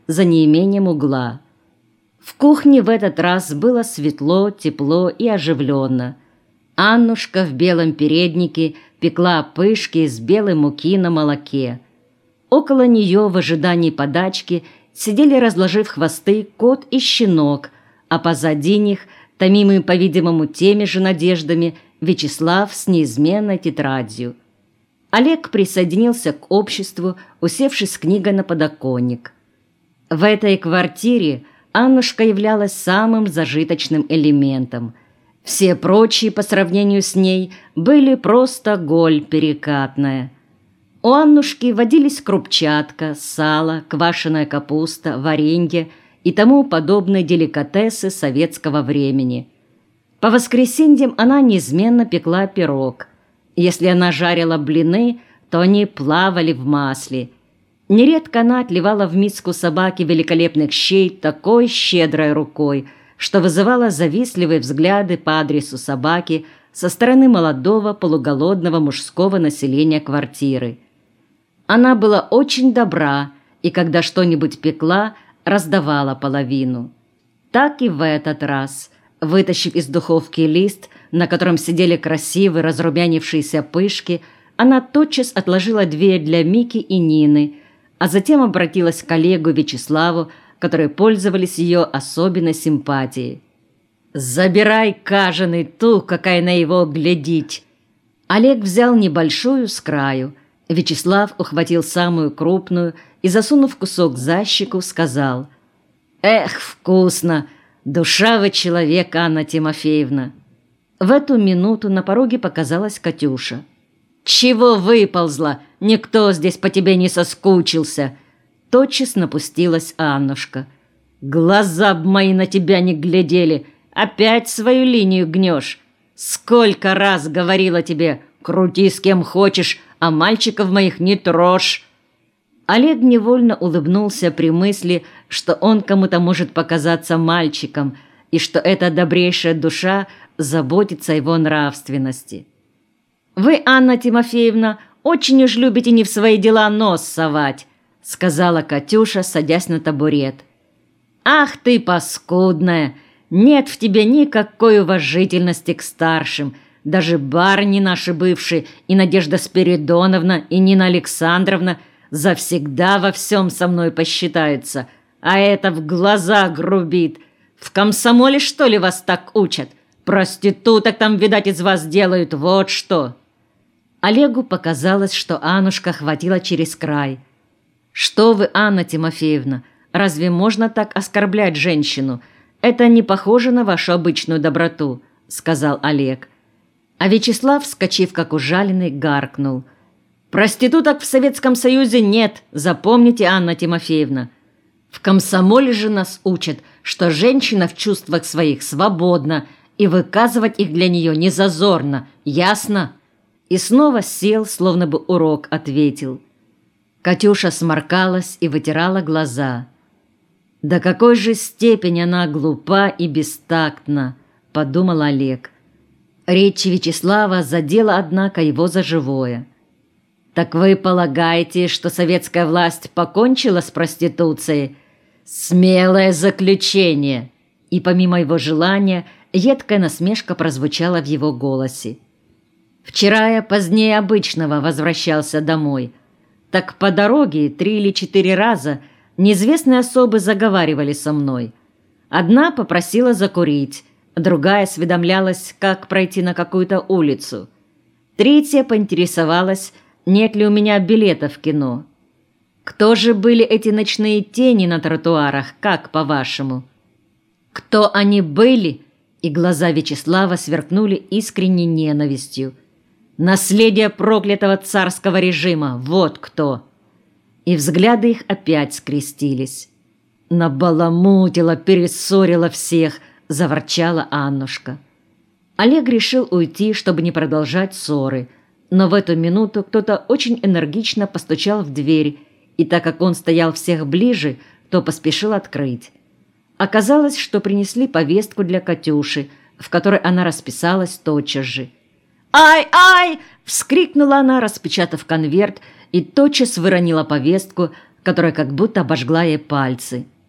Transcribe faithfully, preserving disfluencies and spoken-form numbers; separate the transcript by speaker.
Speaker 1: за неимением угла. В кухне в этот раз было светло, тепло и оживленно. Аннушка в белом переднике пекла пышки из белой муки на молоке. Около нее в ожидании подачки сидели, разложив хвосты, кот и щенок, а позади них, томимый, по-видимому, теми же надеждами, Вячеслав с неизменной тетрадью. Олег присоединился к обществу, усевшись с книгой на подоконник. В этой квартире Аннушка являлась самым зажиточным элементом. Все прочие по сравнению с ней были просто голь перекатная. У Аннушки водились крупчатка, сало, квашеная капуста, варенье и тому подобные деликатесы советского времени. По воскресеньям она неизменно пекла пирог. Если она жарила блины, то они плавали в масле. Нередко она отливала в миску собаки великолепных щей такой щедрой рукой, что вызывало завистливые взгляды по адресу собаки со стороны молодого полуголодного мужского населения квартиры. Она была очень добра, и когда что-нибудь пекла, раздавала половину. Так и в этот раз. Вытащив из духовки лист, на котором сидели красивые разрумянившиеся пышки, она тотчас отложила две для Мики и Нины, а затем обратилась к коллегу Вячеславу, которые пользовались ее особенной симпатией. «Забирай, каженый, ту, какая на его глядить!» Олег взял небольшую с краю. Вячеслав ухватил самую крупную и, засунув кусок за щеку, сказал: «Эх, вкусно! Душа вы человек, Анна Тимофеевна!» В эту минуту на пороге показалась Катюша. «Чего выползла? Никто здесь по тебе не соскучился!» Тотчас напустилась Аннушка. «Глаза б мои на тебя не глядели! Опять свою линию гнешь! Сколько раз говорила тебе, крути с кем хочешь, а мальчиков моих не трожь!» Олег невольно улыбнулся при мысли, что он кому-то может показаться мальчиком, и что эта добрейшая душа заботится о его нравственности. «Вы, Анна Тимофеевна, очень уж любите не в свои дела нос совать», сказала Катюша, садясь на табурет. «Ах ты, паскудная! Нет в тебе никакой уважительности к старшим. Даже барыни наши бывшие, и Надежда Спиридоновна, и Нина Александровна завсегда во всем со мной посчитаются, а это в глаза грубит. В комсомоле, что ли, вас так учат? Проституток там, видать, из вас делают, вот что!» Олегу показалось, что Аннушка хватила через край. «Что вы, Анна Тимофеевна, разве можно так оскорблять женщину? Это не похоже на вашу обычную доброту», — сказал Олег. А Вячеслав, вскочив как ужаленный, гаркнул: «Проституток в Советском Союзе нет, запомните, Анна Тимофеевна. В комсомоле же нас учат, что женщина в чувствах своих свободна, и выказывать их для нее не зазорно, ясно?» И снова сел, словно бы урок ответил. Катюша сморкалась и вытирала глаза. «До какой же степени она глупа и бестактна», — подумал Олег. Речь Вячеслава задела, однако, его за живое. «Так вы полагаете, что советская власть покончила с проституцией? Смелое заключение!» И помимо его желания, едкая насмешка прозвучала в его голосе. «Вчера я позднее обычного возвращался домой. Так по дороге три или четыре раза неизвестные особы заговаривали со мной. Одна попросила закурить, другая осведомлялась, как пройти на какую-то улицу. Третья поинтересовалась, нет ли у меня билета в кино. Кто же были эти ночные тени на тротуарах, как по-вашему?» «Кто они были?» И глаза Вячеслава сверкнули искренней ненавистью. «Наследие проклятого царского режима, вот кто!» И взгляды их опять скрестились. «Набаламутила, перессорила всех!» — заворчала Аннушка. Олег решил уйти, чтобы не продолжать ссоры, но в эту минуту кто-то очень энергично постучал в дверь, и так как он стоял всех ближе, то поспешил открыть. Оказалось, что принесли повестку для Катюши, в которой она расписалась тотчас же. «Ай, ай!» — вскрикнула она, распечатав конверт, и тотчас выронила повестку, которая как будто обожгла ей пальцы.